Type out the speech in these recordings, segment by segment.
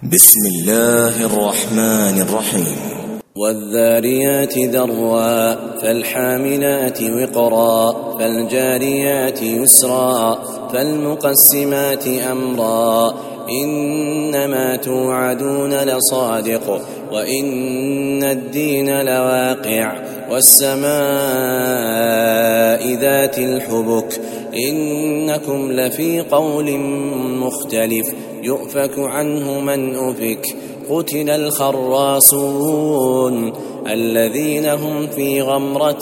بسم الله الرحمن الرحيم. والذاريات ذروا فالحاملات وقرا فالجاريات يسرا فالمقسمات أمرا إنما توعدون لصادق وإن الدين لواقع والسماء ذات الحبك إنكم لفي قول مختلف يؤفك عنه من أفك قتل الخراصون الذين هم في غمرة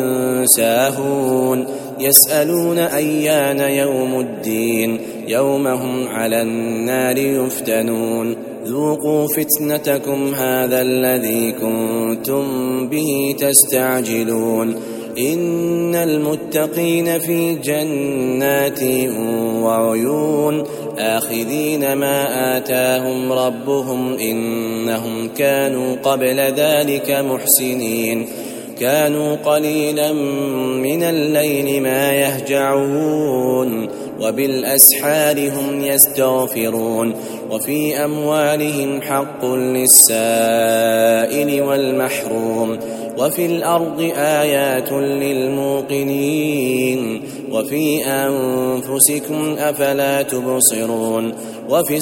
ساهون يسألون أيان يوم الدين يوم هم على النار يفتنون ذوقوا فتنتكم هذا الذي كنتم به تستعجلون إن المتقين في جنات وعيون آخذين ما آتاهم ربهم إنهم كانوا قبل ذلك محسنين كانوا قليلا من الليل ما يهجعون وبالأسحار هم يستغفرون وفي أموالهم حق للسائل والمحروم وفي الأرض آيات للموقنين وفي أنفسكم أفلا تبصرون وفي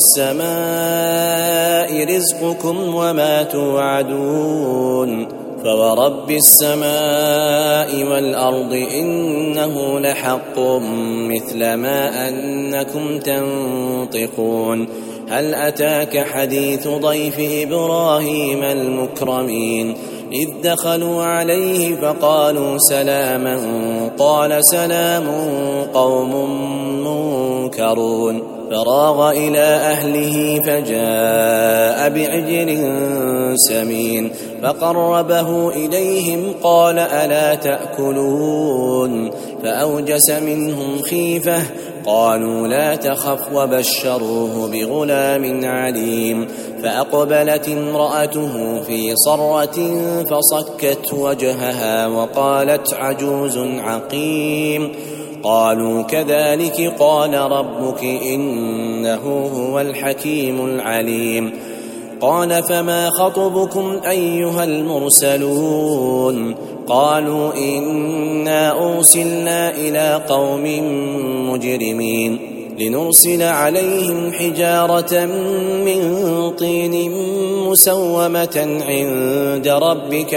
السماء رزقكم وما توعدون فورب السماء والأرض إنه لحق مثل ما أنكم تنطقون هل أتاك حديث ضيف إبراهيم المكرمين إذ دخلوا عليه فقالوا سلاما قال سلام قوم منكرون فراغ إلى أهله فجاء بعجل سمين فقربه إليهم قال ألا تأكلون فأوجس منهم خيفة قالوا لا تخف وبشروه بغلام عليم فأقبلت امرأته في صرة فصكت وجهها وقالت عجوز عقيم قالوا كذلك قال ربك إنه هو الحكيم العليم قال فما خطبكم أيها المرسلون قالوا إنا أرسلنا إلى قوم مجرمين لنرسل عليهم حجارة من طين مسومة عند ربك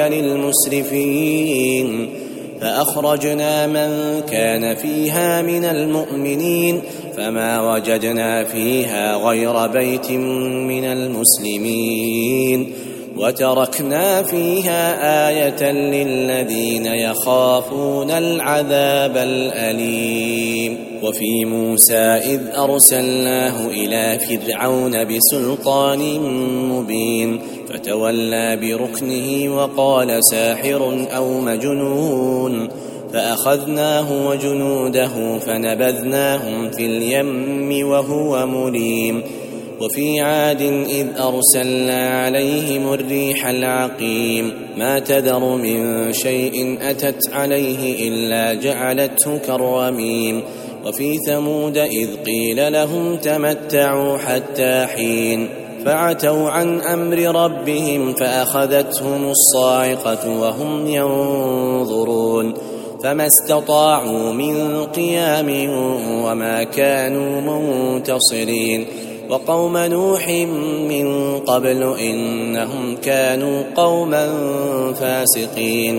للمسرفين فأخرجنا من كان فيها من المؤمنين فما وجدنا فيها غير بيت من المسلمين وتركنا فيها آية للذين يخافون العذاب الأليم وفي موسى إذ أرسلناه إلى فرعون بسلطان مبين فتولى بركنه وقال ساحر أو مجنون فأخذناه وجنوده فنبذناهم في اليم وهو مليم وفي عاد إذ أرسلنا عليهم الريح العقيم ما تذر من شيء أتت عليه إلا جعلته كالرميم وفي ثمود إذ قيل لهم تمتعوا حتى حين فعتوا عن أمر ربهم فأخذتهم الصاعقة وهم ينظرون فما استطاعوا من قيام وما كانوا منتصرين وقوم نوح من قبل إنهم كانوا قوما فاسقين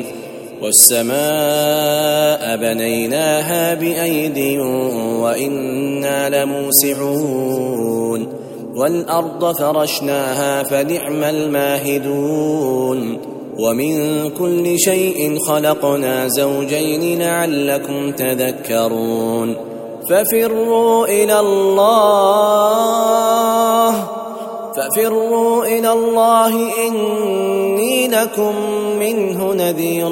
والسماء بنيناها بأيد وإنا لموسعون والأرض فرشناها فنعم الماهدون ومن كل شيء خلقنا زوجين لعلكم تذكرون ففروا إلى الله إني لكم منه نذير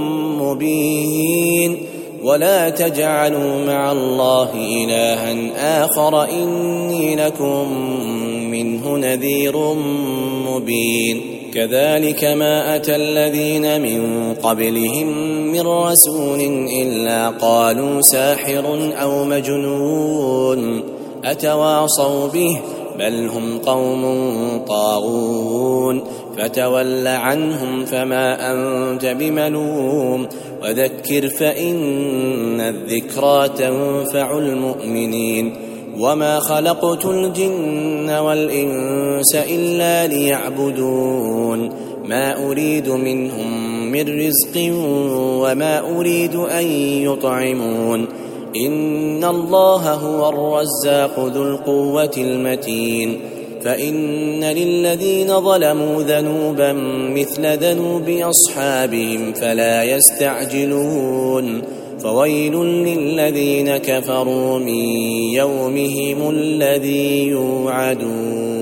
مبين ولا تجعلوا مع الله إلها آخر إني لكم منه نذير مبين كذلك ما أتى الذين من قبلهم من رسول إلا قالوا ساحر أو مجنون أتواصوا به بل هم قوم طاغون فتول عنهم فما أنت بملوم وذكر فإن الذكرى تنفع المؤمنين وما خلقت الجن والإنس إلا ليعبدون ما أريد منهم من رزق وما أريد أن يطعمون إن الله هو الرزاق ذو القوة المتين فإن للذين ظلموا ذنوبا مثل ذنوب أصحابهم فلا يستعجلون فويل للذين كفروا من يومهم الذي يوعدون